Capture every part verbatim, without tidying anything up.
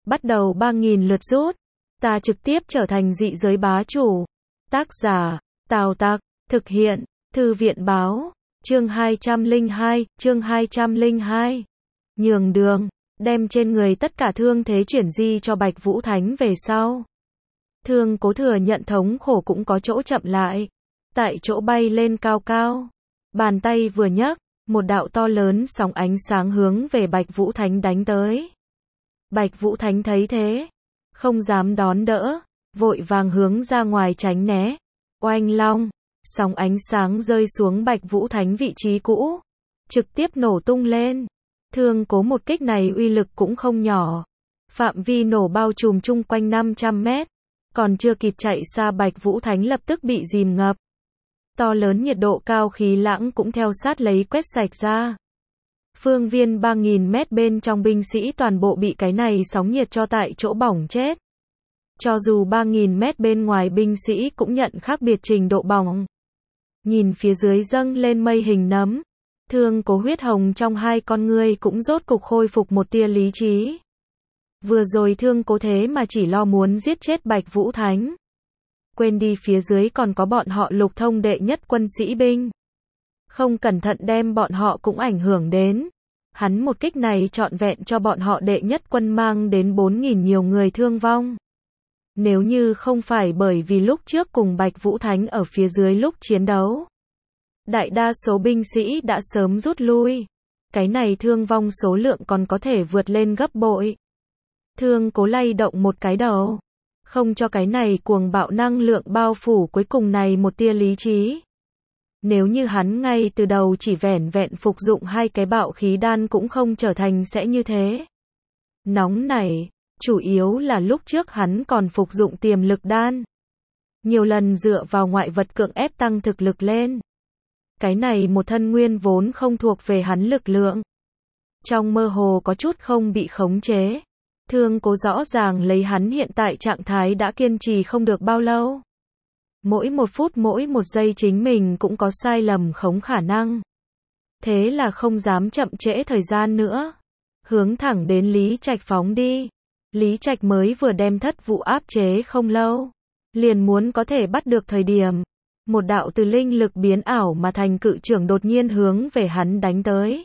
bắt đầu ba nghìn lượt rút. Ta trực tiếp trở thành dị giới bá chủ. Tác giả, Tào Tặc, thực hiện, Thư viện báo, chương hai trăm lẻ hai, chương hai trăm lẻ hai. Nhường đường, đem trên người tất cả thương thế chuyển di cho Bạch Vũ Thánh về sau. Thương Cố thừa nhận thống khổ cũng có chỗ chậm lại. Tại chỗ bay lên cao cao. Bàn tay vừa nhấc, một đạo to lớn sóng ánh sáng hướng về Bạch Vũ Thánh đánh tới. Bạch Vũ Thánh thấy thế, không dám đón đỡ, vội vàng hướng ra ngoài tránh né. Oanh long, sóng ánh sáng rơi xuống Bạch Vũ Thánh vị trí cũ, trực tiếp nổ tung lên. Thương Cố một kích này uy lực cũng không nhỏ. Phạm vi nổ bao trùm chung quanh năm trăm mét, còn chưa kịp chạy xa Bạch Vũ Thánh lập tức bị dìm ngập. To lớn nhiệt độ cao khí lãng cũng theo sát lấy quét sạch ra. Phương viên ba nghìn mét bên trong binh sĩ toàn bộ bị cái này sóng nhiệt cho tại chỗ bỏng chết. Cho dù ba nghìn mét bên ngoài binh sĩ cũng nhận khác biệt trình độ bỏng. Nhìn phía dưới dâng lên mây hình nấm, Thương Cố huyết hồng trong hai con ngươi cũng rốt cục khôi phục một tia lý trí. Vừa rồi Thương Cố thế mà chỉ lo muốn giết chết Bạch Vũ Thánh. Quên đi phía dưới còn có bọn họ Lục Thông đệ nhất quân sĩ binh. Không cẩn thận đem bọn họ cũng ảnh hưởng đến. Hắn một kích này trọn vẹn cho bọn họ đệ nhất quân mang đến bốn nghìn nhiều người thương vong. Nếu như không phải bởi vì lúc trước cùng Bạch Vũ Thánh ở phía dưới lúc chiến đấu, đại đa số binh sĩ đã sớm rút lui. Cái này thương vong số lượng còn có thể vượt lên gấp bội. Thương Cố lay động một cái đầu, không cho cái này cuồng bạo năng lượng bao phủ cuối cùng này một tia lý trí. Nếu như hắn ngay từ đầu chỉ vẻn vẹn phục dụng hai cái bạo khí đan cũng không trở thành sẽ như thế. Nóng này, chủ yếu là lúc trước hắn còn phục dụng tiềm lực đan. Nhiều lần dựa vào ngoại vật cưỡng ép tăng thực lực lên. Cái này một thân nguyên vốn không thuộc về hắn lực lượng. Trong mơ hồ có chút không bị khống chế. Thương Cố rõ ràng lấy hắn hiện tại trạng thái đã kiên trì không được bao lâu. Mỗi một phút mỗi một giây chính mình cũng có sai lầm khống khả năng. Thế là không dám chậm trễ thời gian nữa. Hướng thẳng đến Lý Trạch phóng đi. Lý Trạch mới vừa đem thất vụ áp chế không lâu. Liền muốn có thể bắt được thời điểm. Một đạo từ linh lực biến ảo mà thành cự trưởng đột nhiên hướng về hắn đánh tới.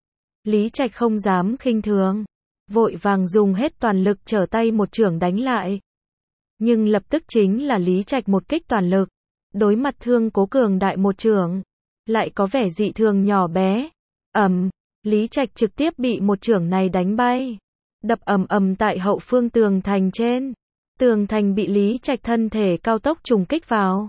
Lý Trạch không dám khinh thường. Vội vàng dùng hết toàn lực trở tay một chưởng đánh lại. Nhưng lập tức chính là Lý Trạch một kích toàn lực. Đối mặt Thương Cố cường đại một chưởng, lại có vẻ dị thường nhỏ bé. Ầm, Lý Trạch trực tiếp bị một chưởng này đánh bay. Đập ầm ầm tại hậu phương tường thành trên. Tường thành bị Lý Trạch thân thể cao tốc trùng kích vào.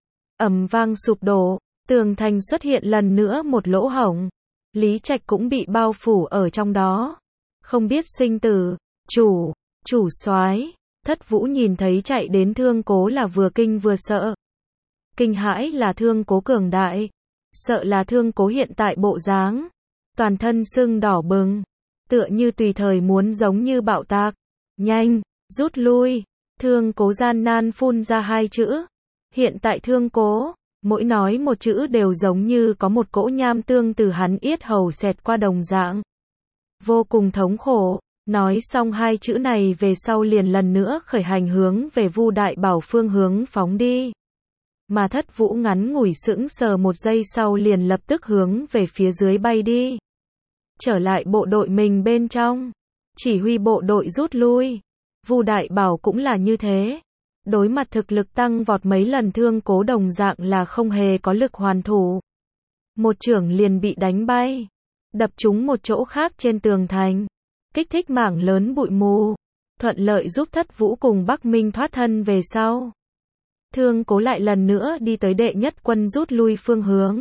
Ầm vang sụp đổ, tường thành xuất hiện lần nữa một lỗ hổng. Lý Trạch cũng bị bao phủ ở trong đó. Không biết sinh tử, chủ, chủ soái. Thất Vũ nhìn thấy chạy đến Thương Cố là vừa kinh vừa sợ. Kinh hãi là Thương Cố cường đại, sợ là Thương Cố hiện tại bộ dáng, toàn thân sưng đỏ bừng, tựa như tùy thời muốn giống như bạo tạc. Nhanh, rút lui. Thương Cố gian nan phun ra hai chữ. Hiện tại Thương Cố, mỗi nói một chữ đều giống như có một cỗ nham tương từ hắn yết hầu xẹt qua đồng dạng. Vô cùng thống khổ. Nói xong hai chữ này về sau liền lần nữa khởi hành hướng về Vu Đại Bảo phương hướng phóng đi. Mà Thất Vũ ngắn ngủi sững sờ một giây sau liền lập tức hướng về phía dưới bay đi. Trở lại bộ đội mình bên trong. Chỉ huy bộ đội rút lui. Vu Đại Bảo cũng là như thế. Đối mặt thực lực tăng vọt mấy lần Thương Cố đồng dạng là không hề có lực hoàn thủ. Một chưởng liền bị đánh bay. Đập trúng một chỗ khác trên tường thành. Kích thích mảng lớn bụi mù, thuận lợi giúp Thất Vũ cùng Bắc Minh thoát thân về sau. Thương Cố lại lần nữa đi tới đệ nhất quân rút lui phương hướng.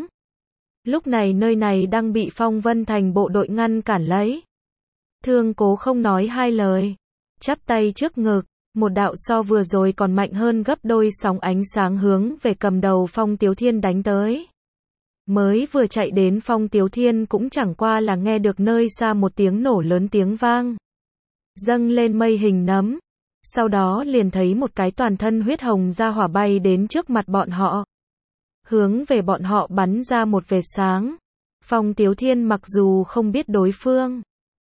Lúc này nơi này đang bị Phong Vân Thành bộ đội ngăn cản lấy. Thương Cố không nói hai lời, chắp tay trước ngực, một đạo so vừa rồi còn mạnh hơn gấp đôi sóng ánh sáng hướng về cầm đầu Phong Tiếu Thiên đánh tới. Mới vừa chạy đến Phong Tiếu Thiên cũng chẳng qua là nghe được nơi xa một tiếng nổ lớn tiếng vang. Dâng lên mây hình nấm. Sau đó liền thấy một cái toàn thân huyết hồng ra hỏa bay đến trước mặt bọn họ. Hướng về bọn họ bắn ra một vệt sáng. Phong Tiếu Thiên mặc dù không biết đối phương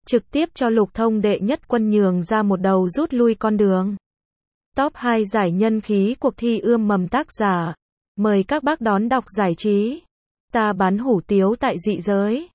trực tiếp cho Lục Thông đệ nhất quân nhường ra một đầu rút lui con đường. Top hai giải nhân khí cuộc thi ươm mầm tác giả. Mời các bác đón đọc giải trí. Ta bán hủ tiếu tại dị giới.